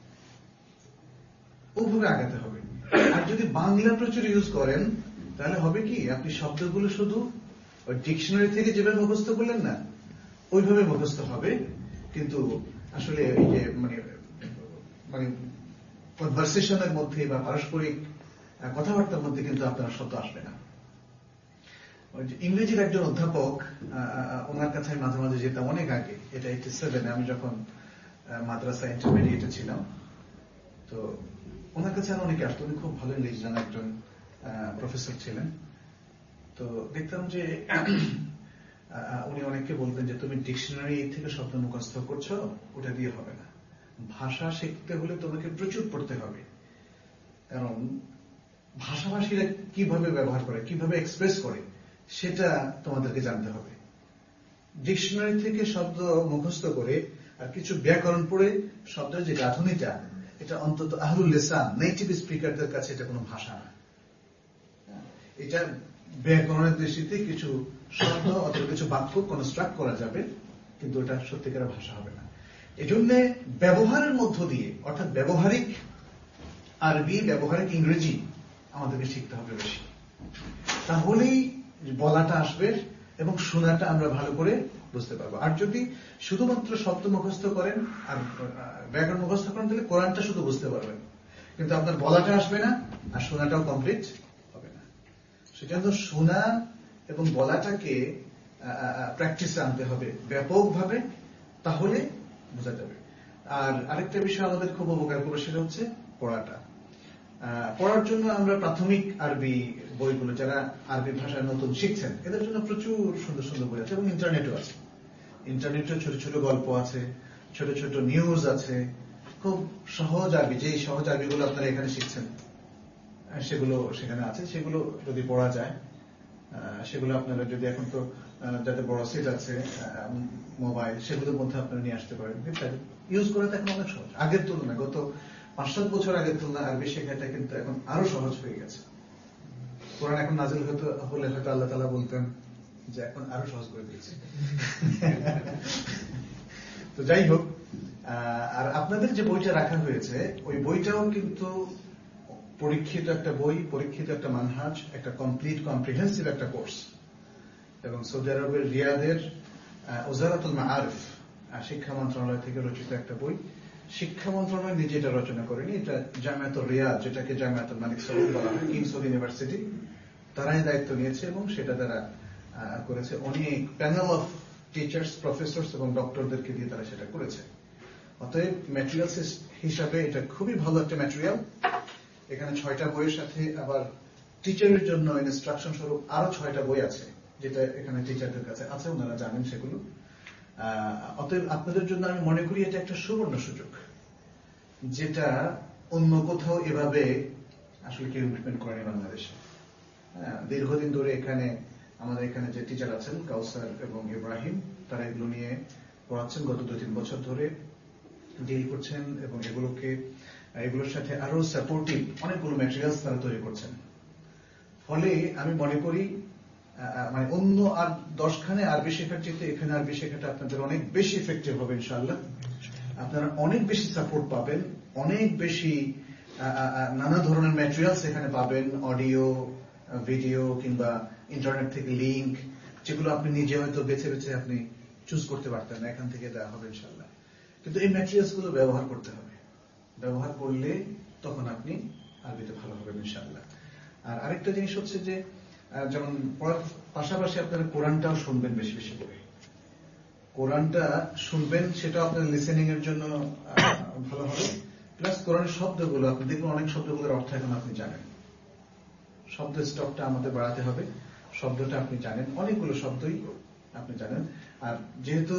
ওভাবে আগাতে হবে। আর যদি বাংলা প্রচুর ইউজ করেন তাহলে হবে কি, আপনি শব্দগুলো শুধু ওই ডিকশনারি থেকে যেভাবে মুখস্থ করলেন না ওইভাবে মুখস্থ হবে, কিন্তু আসলে এই যে মানে মানে কনভারসেশনের মধ্যে বা পারস্পরিক কথাবার্তার মধ্যে কিন্তু আপনার শব্দ আসবে না। ইংরেজির একজন অধ্যাপক, ওনার কাছে মাঝে মাঝে যেতাম অনেক আগে, এটা এইটি সেভেনে আমি যখন মাদ্রাসা ইন্টারমিডিয়েটে ছিলাম, তো ওনার কাছে আর অনেকে আসতো। উনি খুব ভালো ইংরেজি জানা একজন প্রফেসর ছিলেন। তো দেখতাম যে উনি অনেককে বলতেন যে তুমি ডিকশনারি থেকে শব্দ মুখস্থ করছো, ওটা দিয়ে হবে না, ভাষা শিখতে হলে তোমাকে প্রচুর পড়তে হবে। কারণ ভাষাভাষীরা কিভাবে ব্যবহার করে, কিভাবে এক্সপ্রেস করে সেটা তোমাদেরকে জানতে হবে। ডিকশনারি থেকে শব্দ মুখস্থ করে আর কিছু ব্যাকরণ পড়ে শব্দের যে গাঁথনিটা, এটা অন্তত আহলুল লিসান, নেটিভ স্পিকারদের কাছে এটা কোনো ভাষা না। এটা ব্যাকরণের দৃষ্টিতে কিছু শব্দ অথবা কিছু বাক্য কনস্ট্রাক্ট করা যাবে, কিন্তু এটা সত্যিকারের ভাষা হবে না। এজন্য ব্যবহারের মধ্য দিয়ে, অর্থাৎ ব্যবহারিক আরবি, ব্যবহারিক ইংরেজি আমাদেরকে শিখতে হবে বেশি। তাহলেই বলাটা আসবে এবং শোনাটা আমরা ভালো করে বুঝতে পারবো। আর যদি শুধুমাত্র শব্দ মুখস্থ করেন আর ব্যাকরণ মুখস্থ করেন তাহলে কোরআনটা শুধু বুঝতে পারবেন, কিন্তু আপনার বলাটা আসবে না আর শোনাটাও কমপ্লিট হবে না। সেজন্য শোনা এবং বলাটাকে প্র্যাকটিসে আনতে হবে ব্যাপকভাবে, তাহলে বোঝা যাবে। আর আরেকটা বিষয় আমাদের খুব উপকার করবে, সেটা হচ্ছে পড়াটা। পড়ার জন্য আমরা প্রাথমিক আরবি বইগুলো, যারা আরবি ভাষায় নতুন শিখছেন এদের জন্য প্রচুর সুন্দর সুন্দর বই আছে এবং ইন্টারনেটও আছে। ইন্টারনেটে ছোট ছোট গল্প আছে, ছোট ছোট নিউজ আছে, খুব সহজ আরবি, যেই সহজ আরবিগুলো আপনারা এখানে শিখছেন সেগুলো সেখানে আছে। সেগুলো যদি পড়া যায়, সেগুলো আপনারা যদি এখন তো যাতে বড় সেট আছে মোবাইল, সেগুলোর মধ্যে আপনারা নিয়ে আসতে পারেন, ইউজ করাটা এখন অনেক সহজ আগের তুলনায়। গত পাঁচ সাত বছর আগের তুলনায় আরবি শেখাটা কিন্তু এখন আরো সহজ হয়ে গেছে। কোরআন এখন নাজিল হতো হলে হয়তো আল্লাহ তাআলা বলতেন যে এখন আরো সহজ করে দিয়েছে। তো যাই হোক, আর আপনাদের যে বইটা রাখা হয়েছে ওই বইটাও কিন্তু পরীক্ষিত একটা বই, পরীক্ষিত একটা মানহাজ, একটা কমপ্লিট কম্প্রিহেন্সিভ একটা কোর্স, এবং সৌদি আরবের রিয়াদের ওজারাতুল মাআরিফ শিক্ষা মন্ত্রণালয় থেকে রচিত একটা বই। শিক্ষা মন্ত্রণালয় নিজে এটা রচনা করেনি, এটা জামিয়াতুল রিয়াদ, যেটাকে জামিয়াতুল মালিক সাউদ বলা হয়, কিংস সৌদ ইউনিভার্সিটি, তারাই দায়িত্ব নিয়েছে এবং সেটা তারা করেছে। অনেক প্যানেল অফ টিচার্স, প্রফেসর এবং ডক্টরদেরকে দিয়ে তারা সেটা করেছে। অতএব ম্যাটেরিয়ালস হিসাবে এটা খুবই ভালো একটা ম্যাটেরিয়াল। এখানে ছয়টা বইয়ের সাথে আবার টিচারের জন্য ইনস্ট্রাকশন স্বরূপ আরো ছয়টা বই আছে, যেটা এখানে টিচারদের কাছে আছে, ওনারা জানেন সেগুলো। অতএব আপনাদের জন্য আমি মনে করি এটা একটা সুবর্ণ সুযোগ, যেটা অন্য কোথাও এভাবে আসলে কেউ ইমপ্লিমেন্ট করেনি বাংলাদেশে। হ্যাঁ, দীর্ঘদিন ধরে এখানে আমাদের এখানে যে টিচার আছেন কাউসার এবং ইব্রাহিম, তারা এগুলো নিয়ে পড়াচ্ছেন গত দু তিন বছর ধরে, ডিল করছেন এবং এগুলোকে এগুলোর সাথে আরো সাপোর্টিভ অনেকগুলো ম্যাটেরিয়ালস তারা তৈরি করছেন। ফলে আমি মনে করি মানে অন্য আর দশখানে আরবি শেখার চেয়ে এখানে আরবি শেখাটা আপনাদের অনেক বেশি ইফেক্টিভ হবে ইনশাআল্লাহ। আপনারা অনেক বেশি সাপোর্ট পাবেন, অনেক বেশি নানা ধরনের ম্যাটেরিয়ালস এখানে পাবেন, অডিও, ভিডিও কিংবা ইন্টারনেট থেকে লিঙ্ক, যেগুলো আপনি নিজে হয়তো বেছে বেছে আপনি চুজ করতে পারতেন না, এখান থেকে দেওয়া হবে ইনশাআল্লাহ। কিন্তু এই ম্যাটেরিয়ালস গুলো ব্যবহার করতে হবে, ব্যবহার করলে তখন আপনি আরবিতে ভালো হবেন ইনশাআল্লাহ। আর আরেকটা জিনিস হচ্ছে যে যেমন পড়ার পাশাপাশি আপনারা কোরআনটাও শুনবেন বেশি বেশি করে। কোরআনটা শুনবেন, সেটা আপনার লিসেনিং এর জন্য ভালো হবে। প্লাস কোরআনের শব্দগুলো আপনি দেখবেন, অনেক শব্দগুলোর অর্থ এখন আপনি জানেন। শব্দ স্টকটা আমাদের বাড়াতে হবে, শব্দটা আপনি জানেন, অনেকগুলো শব্দই আপনি জানেন। আর যেহেতু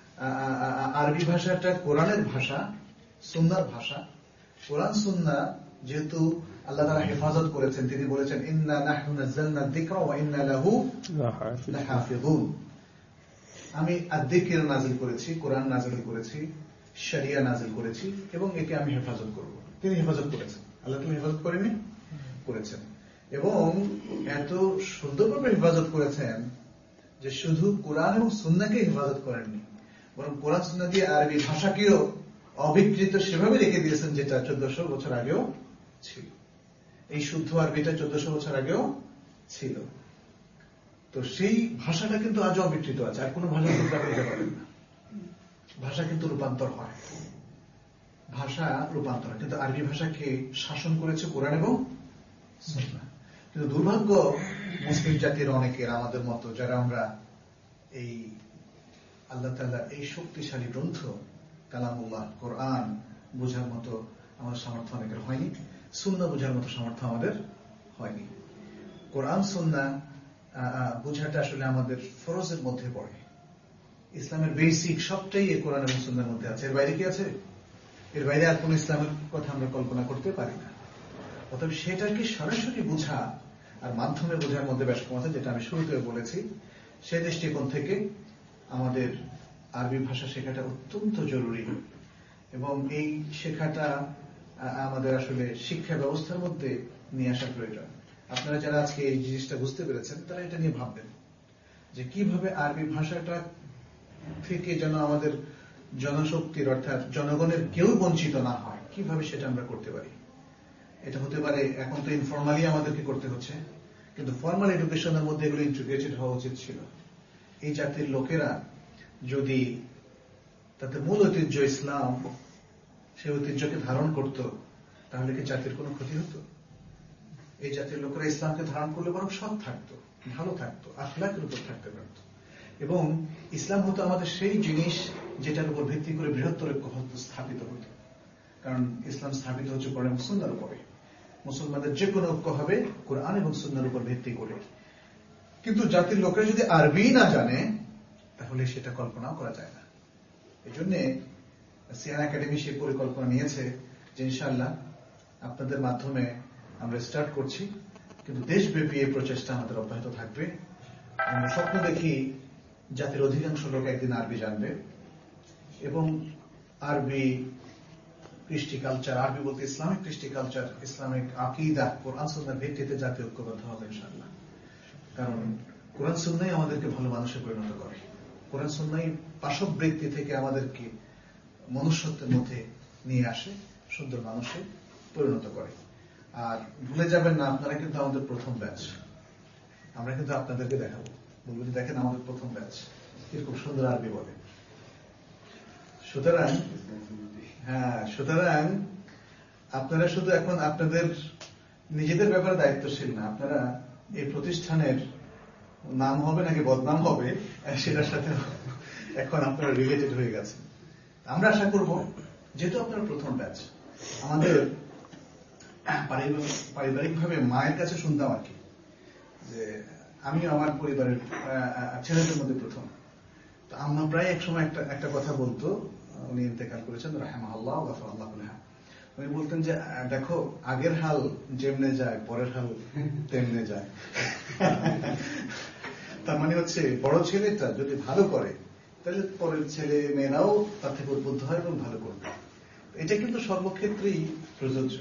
আরবি ভাষাটা কোরআনের ভাষা, সুন্নাহর ভাষা, কোরআন সুন্নাহ যেহেতু আল্লাহ তাআলা হেফাজত করেছেন, তিনি বলেছেন ইন্না নাহনু নাযালনা যিকরা ওয়া ইন্না লাহু লাহাফিযুন। আমি আয-যিকর নাযিল করেছি, কোরআন নাযিল করেছি, শরিয়া নাযিল করেছি এবং একে আমি হেফাজত করব। তিনি হেফাজত করেছেন, আল্লাহ তাআলা হেফাজত করেননি, করেছেন। এবং এত সুন্দরভাবে হেফাজত করেছেন যে শুধু কোরআন এবং সুন্নাহকে হেফাজত করেননি, বরং কোরআন সুন্নাহ দিয়ে আরবি ভাষাকেও অবিকৃত সেভাবে রেখে দিয়েছেন, যেটা চোদ্দশো বছর আগেও ছিল। এই শুদ্ধ আরবিটা চোদ্দশো বছর আগেও ছিল। তো সেই ভাষাটা কিন্তু আজও অবিকৃত আছে, আর কোন ভাষা কিন্তু আপনি দিতে পারেন না। ভাষা কিন্তু রূপান্তর হয়, ভাষা রূপান্তর হয়, কিন্তু আরবি ভাষাকে শাসন করেছে কোরআন এবং সুন্নাহ। কিন্তু দুর্ভাগ্য মুসলিম জাতির অনেকের, আমাদের মতো, যারা আমরা এই আল্লাহ তাআলা এই শক্তিশালী গ্রন্থ কালামুল্লাহ কোরআন বোঝার মতো আমাদের সামর্থ্য অনেকের হয়নি, সুন্নাহ বোঝার মতো সামর্থ্য আমাদের হয়নি। কোরআন সুন্নাহ বোঝাটা আসলে আমাদের ফরজের মধ্যে পড়ে। ইসলামের বেসিক সবটাই এই কোরআন এবং সুন্নাহর মধ্যে আছে। এর বাইরে কি আছে? এর বাইরে আর কোন ইসলামের কথা আমরা কল্পনা করতে পারি না। অতএব সেটাকে সরাসরি বোঝা আর মাধ্যমে বোঝার মধ্যে বেশ কম আছে, যেটা আমি শুরুতে বলেছি। সেই দৃষ্টিকোণ থেকে আমাদের আরবি ভাষা শেখাটা অত্যন্ত জরুরি, এবং এই শেখাটা আমাদের আসলে শিক্ষা ব্যবস্থার মধ্যে নিয়ে আসা প্রয়োজন। আপনারা যারা আজকে এই জিনিসটা বুঝতে পেরেছেন, তারা এটা নিয়ে ভাববেন যে কিভাবে আরবি ভাষাটা থেকে যেন আমাদের জনশক্তির অর্থাৎ জনগণের কেউ বঞ্চিত না হয়, কিভাবে সেটা আমরা করতে পারি। এটা হতে পারে, এখন তো ইনফরমালি আমাদেরকে করতে হচ্ছে, কিন্তু ফর্মাল এডুকেশনের মধ্যে এগুলো ইন্টিগ্রেটেড হওয়া উচিত ছিল। এই জাতির লোকেরা যদি তাদের মূল ঐতিহ্য ইসলাম, সেই ঐতিহ্যকে ধারণ করত, তাহলে কি জাতির কোনো ক্ষতি হতো? এই জাতির লোকেরা ইসলামকে ধারণ করলে বরং সৎ থাকতো, ভালো থাকতো, আখলাকের উপর থাকতে পারত। এবং ইসলাম হতো আমাদের সেই জিনিস যেটার উপর ভিত্তি করে বৃহত্তর ঐক্য স্থাপিত হতো। কারণ ইসলাম স্থাপিত হচ্ছে কোরআন এবং সুন্নাহর উপরে। মুসলমানদের যে কোনো ঐক্য হবে কোরআন এবং সুন্নাহর উপর ভিত্তি করে। কিন্তু জাতির লোকেরা যদি আরবি না জানে, তাহলে সেটা কল্পনাও করা যায় না। এই জন্য সিয়ান একাডেমি সেই পরিকল্পনা নিয়েছে যে ইনশাআল্লাহ আপনাদের মাধ্যমে আমরা স্টার্ট করছি, কিন্তু দেশব্যাপী এই প্রচেষ্টা আমাদের অব্যাহত থাকবে। আমরা স্বপ্ন দেখি জাতির অধিকাংশ লোক একদিন আরবি জানবে, এবং আরবি কৃষ্টি কালচার, আরবি বলতে ইসলামিক কৃষ্টি কালচার, ইসলামিক আকীদা, কোরআন সুন্নাহর ভিত্তিতে জাতি ঐক্যবদ্ধ হবে ইনশাআল্লাহ। কারণ কোরআন সুন্নাহই আমাদেরকে ভালো মানুষে পরিণত করে। কোরআন সুন্নাহ পাশবৃত্তি থেকে আমাদেরকে মনুষ্যত্বের মধ্যে নিয়ে আসে, সুন্দর মানুষে পরিণত করে। আর ভুলে যাবেন না, আপনারা কিন্তু আমাদের প্রথম ব্যাচ, আমরা কিন্তু আপনাদেরকে দেখাবো, বলবেন দেখেন আমাদের প্রথম ব্যাচ কিরকম সুন্দর আরবি বলে। সুতরাং হ্যাঁ সুতরাং আপনারা শুধু এখন আপনাদের নিজেদের ব্যাপারে দায়িত্বশীল না, আপনারা এই প্রতিষ্ঠানের নাম হবে নাকি বদনাম হবে সেটার সাথে এখন আপনারা রিলেটেড হয়ে গেছেন। আমরা আশা করব, যেহেতু আপনারা প্রথম ব্যাচ, আমাদের পারিবারিক ভাবে মায়ের কাছে শুনতাম আর কি, যে আমি আমার পরিবারের ছেলেদের মধ্যে প্রথম। তো আম্মা প্রায় এক সময় একটা একটা কথা বলতো, উনি ইন্তেকাল করেছেন রাহিমাহুল্লাহ ওয়া গাফারাল্লাহু লাহু। উনি বলতেন যে দেখো, আগের হাল যেমনে যায় পরের হাল তেমনে যায়। তার মানে হচ্ছে বড় ছেলেটা যদি ভালো করে তাহলে পরের ছেলে মেয়েরাও তার থেকে উদ্বুদ্ধ হয় এবং ভালো করবে। এটা কিন্তু সর্বক্ষেত্রেই প্রযোজ্য।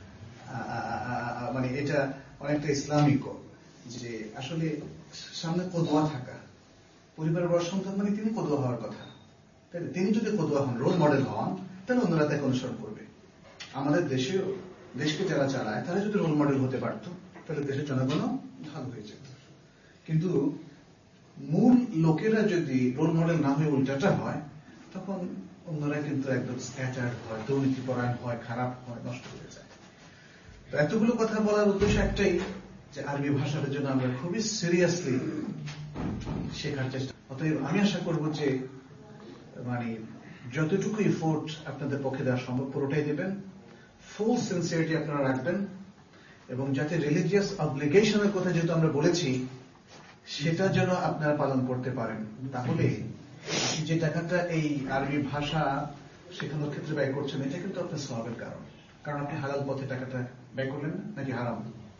মানে এটা অনেকটা ইসলামিক, যে আসলে সামনে কদোয়া থাকা, পরিবারের বড় সন্তান মানে তিনি কদোয়া হওয়ার কথা, তাই তিনি যদি কদোয়া হন, রোল মডেল হন, তাহলে অন্যরা তাকে অনুসরণ করবে। আমাদের দেশেও দেশকে যারা চালায় তারা যদি রোল মডেল হতে পারত তাহলে দেশের জনগণও ভালো হয়ে যেত। কিন্তু মূল লোকেরা যদি রোল মডেল না হয়ে উল্টাটা হয়, তখন অন্যরা কিন্তু একদম স্ক্যাটার্ড হয়, দুর্নীতিপরায়ণ হয়, খারাপ হয়, নষ্ট হয়ে যায়। তো এতগুলো কথা বলার উদ্দেশ্য একটাই, যে আরবি ভাষার জন্য আমরা খুবই সিরিয়াসলি শেখার চেষ্টা। অতএব আমি আশা করব যে মানে যতটুকু এফোর্ট আপনাদের পক্ষে দেওয়া সম্ভব পুরোটাই দেবেন, ফুল সিনসিয়ারিটি আপনারা রাখবেন, এবং যাতে রিলিজিয়াস অবলিগেশনের কথা যেহেতু আমরা বলেছি সেটা যেন আপনারা পালন করতে পারেন। তাহলে যে টাকাটা এই আরবি ভাষা শেখানোর ক্ষেত্রে ব্যয় করছেন, এটা কিন্তু আপনার সওয়াবের কারণ। কারণ আপনি হালাল পথে টাকাটা ব্যয় করলেন না, নাকি হারাম?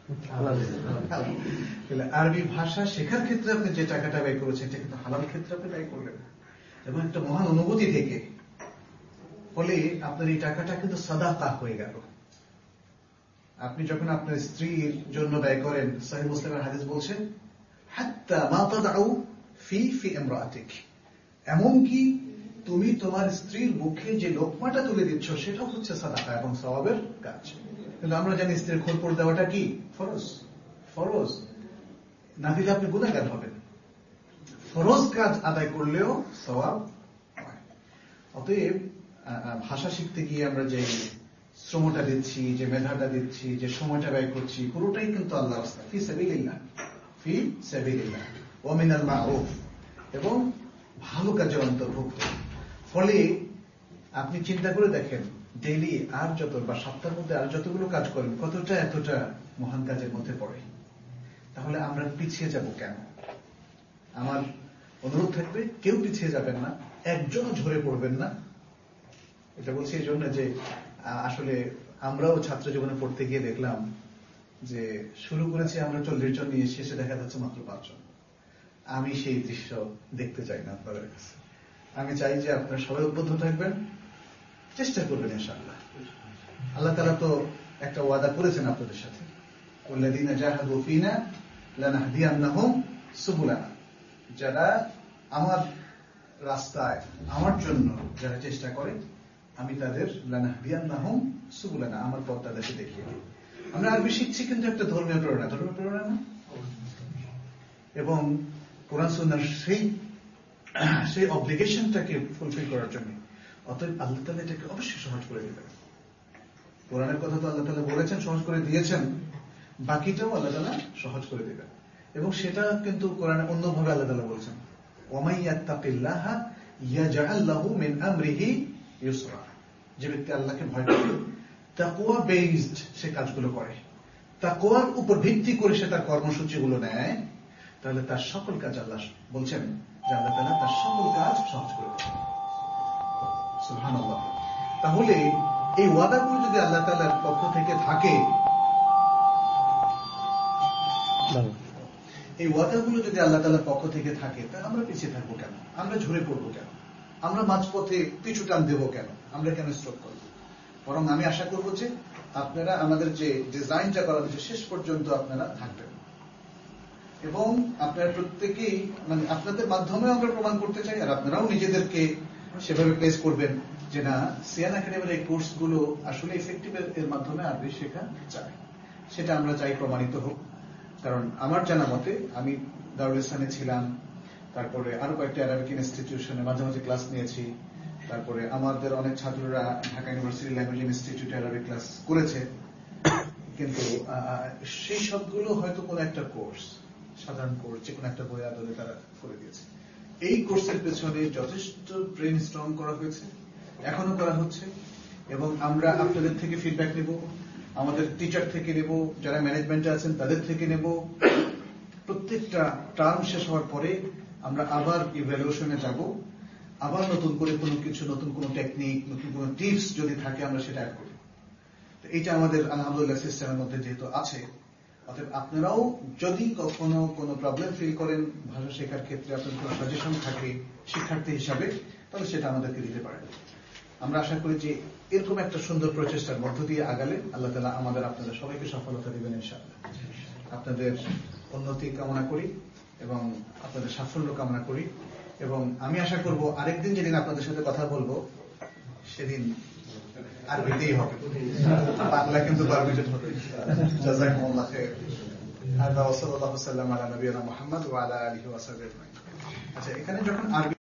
আরবি ভাষা শেখার ক্ষেত্রে আপনি যে টাকাটা ব্যয় করেছেন এটা কিন্তু হালাল ক্ষেত্রে আপনি ব্যয় করলেন, এবং একটা মহান অনুভূতি থেকে। ফলে আপনার এই টাকাটা কিন্তু সাদাকা হয়ে গেল। আপনি যখন আপনার স্ত্রীর জন্য ব্যয় করেন, সহিহ মুসলিমের হাদিস বলছেন, হাত্তা মা তাদাউ ফি ফি ইমরাতিক, এমনকি তুমি তোমার স্ত্রীর মুখে যে লোকমাটা তুলে দিচ্ছ সেটাও হচ্ছে সাদাকা এবং সওয়াবের কাজ। কিন্তু আমরা জানি স্ত্রীর খোরপোর দেওয়াটা কি ফরজ, ফরজ না দিলে আপনি গুনাহগার হবেন। ফরজ কাজ আদায় করলেও সওয়াব হয়। অতএব ভাষা শিখতে গিয়ে আমরা যে শ্রমটা দিচ্ছি, যে মেধাটা দিচ্ছি, যে সময়টা ব্যয় করছি, পুরোটাই কিন্তু আল্লাহর রাস্তা, ফি সাবিলিল্লাহ, ফি সাবিলিল্লাহ ওয়া মিনাল মারুফ, এবং ভালো কাজের অন্তর্ভুক্ত। ফলে আপনি চিন্তা করে দেখেন, ডেইলি আর যত বা সপ্তাহের মধ্যে আর যতগুলো কাজ করেন, কতটা এতটা মহান কাজের মধ্যে পড়ে। তাহলে আমরা পিছিয়ে যাব কেন? আমার অনুরোধ থাকবে, কেউ পিছিয়ে যাবেন না, একজনও ঝরে পড়বেন না। এটা বলছি এই জন্য যে আসলে আমরাও ছাত্র জীবনে পড়তে গিয়ে দেখলাম যে শুরু করেছি আমরা চল্লিশ জন নিয়ে, শেষে দেখা যাচ্ছে মাত্র পাঁচজন। আমি সেই দৃশ্য দেখতে চাই না আপনাদের কাছে। আমি চাই যে আপনারা সবাই উদ্বুদ্ধ থাকবেন, চেষ্টা করবেন ইনশাআল্লাহ। আল্লাহ তাআলা তো একটা ওয়াদা করেছেন আপনাদের সাথে, ওয়াল্লাযীনা জাহাদু ফীনা লানাহদিয়ান্নাহুম সুবুলানা, যারা আমার রাস্তায় আমার জন্য যারা চেষ্টা করে আমি তাদের লানাহদিয়ান্নাহুম সুবুলানা, আমার পথ তাদেরকে দেখিয়ে দিই। আমরা আরবি শিখছি কিন্তু একটা ধর্মীয় প্রেরণা, ধর্মীয় প্রেরণা না, এবং কোরআন সুন্নাহর সেই সেই অবলিগেশনটাকে ফুলফিল করার জন্য। অতএব আল্লাহ তাআলা এটাকে অবশ্যই সহজ করে দেবেন। কোরআনের কথা তো আল্লাহ তাআলা বলেছেন, সহজ করে দিয়েছেন, বাকিটাও আল্লাহ তাআলা সহজ করে দেবেন। এবং সেটা কিন্তু কোরআনে অন্যভাবে আল্লাহ তাআলা বলেছেন, ওয়ামাই ইয়াত্তাকিল্লাহা ইয়াজআল লাহু মিন আমরিহি ইউসরা, যে ব্যক্তি আল্লাহকে ভয় করে, তাকওয়া বেসড সে কাজগুলো করে, তাকওয়ার উপর ভিত্তি করে সে তার কর্মসূচিগুলো নেয়, তাহলে তার সকল কাজ আল্লাহ বলছেন যে আল্লাহ তাআলা তার সকল কাজ সহজ করে দেবেন। সুবহানাল্লাহ। তাহলে এই ওয়াদাগুলো যদি আল্লাহ তাআলার পক্ষ থেকে থাকে, এই ওয়াদাগুলো যদি আল্লাহ তাআলার পক্ষ থেকে থাকে, তাহলে আমরা পিছিয়ে থাকবো কেন? আমরা ঝরে পড়বো কেন? আমরা মাঝপথে পিছু টান দেবো কেন? আমরা কেন স্টপ করবো? বরং আমি আশা করবো যে আপনারা আমাদের যে ডিজাইনটা করা হয়েছে শেষ পর্যন্ত আপনারা থাকবেন। এবং আপনারা প্রত্যেকেই মানে আপনাদের মাধ্যমে আমরা প্রমাণ করতে চাই, আর আপনারাও নিজেদেরকে সেভাবে প্লেস করবেন যে না, সিয়ান একাডেমির এই কোর্সগুলো আসলে ইফেক্টিভ এর মাধ্যমে আরবি শেখা যায়, সেটা আমরা চাই প্রমাণিত হোক। কারণ আমার জানা মতে আমি দারুল ইসলামে ছিলাম, তারপরে আরো কয়েকটি আরবিক ইনস্টিটিউশনে মাঝে মাঝে ক্লাস নিয়েছি, তারপরে আমাদের অনেক ছাত্ররা ঢাকা ইউনিভার্সিটি ল্যাঙ্গুয়েজ ইনস্টিটিউটে আরবিক ক্লাস করেছে, কিন্তু সেই সবগুলো হয়তো কোনো একটা কোর্স, সাধারণ কোর্স, যে কোনো একটা বই আদলে তারা করে দিয়েছে। এই কোর্সের পেছনে যথেষ্ট ব্রেন স্ট্রং করা হয়েছে, এখনো করা হচ্ছে, এবং আমরা আপনাদের থেকে ফিডব্যাক নেব, আমাদের টিচার থেকে নেব, যারা ম্যানেজমেন্টে আছেন তাদের থেকে নেব। প্রত্যেকটা টার্ম শেষ হওয়ার পরে আমরা আবার ইভ্যালুয়েশনে যাব, আবার নতুন করে কোনো কিছু, নতুন কোনো টেকনিক, নতুন কোনো টিপস যদি থাকে আমরা সেটা অ্যাড করি। তো এইটা আমাদের আলহামদুলিল্লাহ সিস্টেমের মধ্যে যেহেতু আছে, অতএব আপনারাও যদি কখনো কোনো প্রবলেম ফিল করেন ভাষা শেখার ক্ষেত্রে, আপনার কোনো সাজেশন থাকে শিক্ষার্থী হিসাবে, তাহলে সেটা আমাদেরকে দিতে পারেন। আমরা আশা করি যে এরকম একটা সুন্দর প্রচেষ্টার মধ্য দিয়ে আগালে আল্লাহ তাআলা আমাদের আপনাদের সবাইকে সফলতা দিবেন ইনশাআল্লাহ। আপনাদের উন্নতি কামনা করি এবং আপনাদের সাফল্য কামনা করি, এবং আমি আশা করব আরেকদিন যেদিন আপনাদের সাথে কথা বলবো সেদিন আরবিতেই হবে, বাংলা কিন্তু পারমিটেড হবে। জাযাকুমুল্লাহ খাইর। হাদা ওয়া সাল্লাল্লাহু আলা নবিয়িনা মুহাম্মদ ওয়া আলা আলিহি ওয়া সাহবিহি আজমাইন। আচ্ছা, এখানে যখন আরবি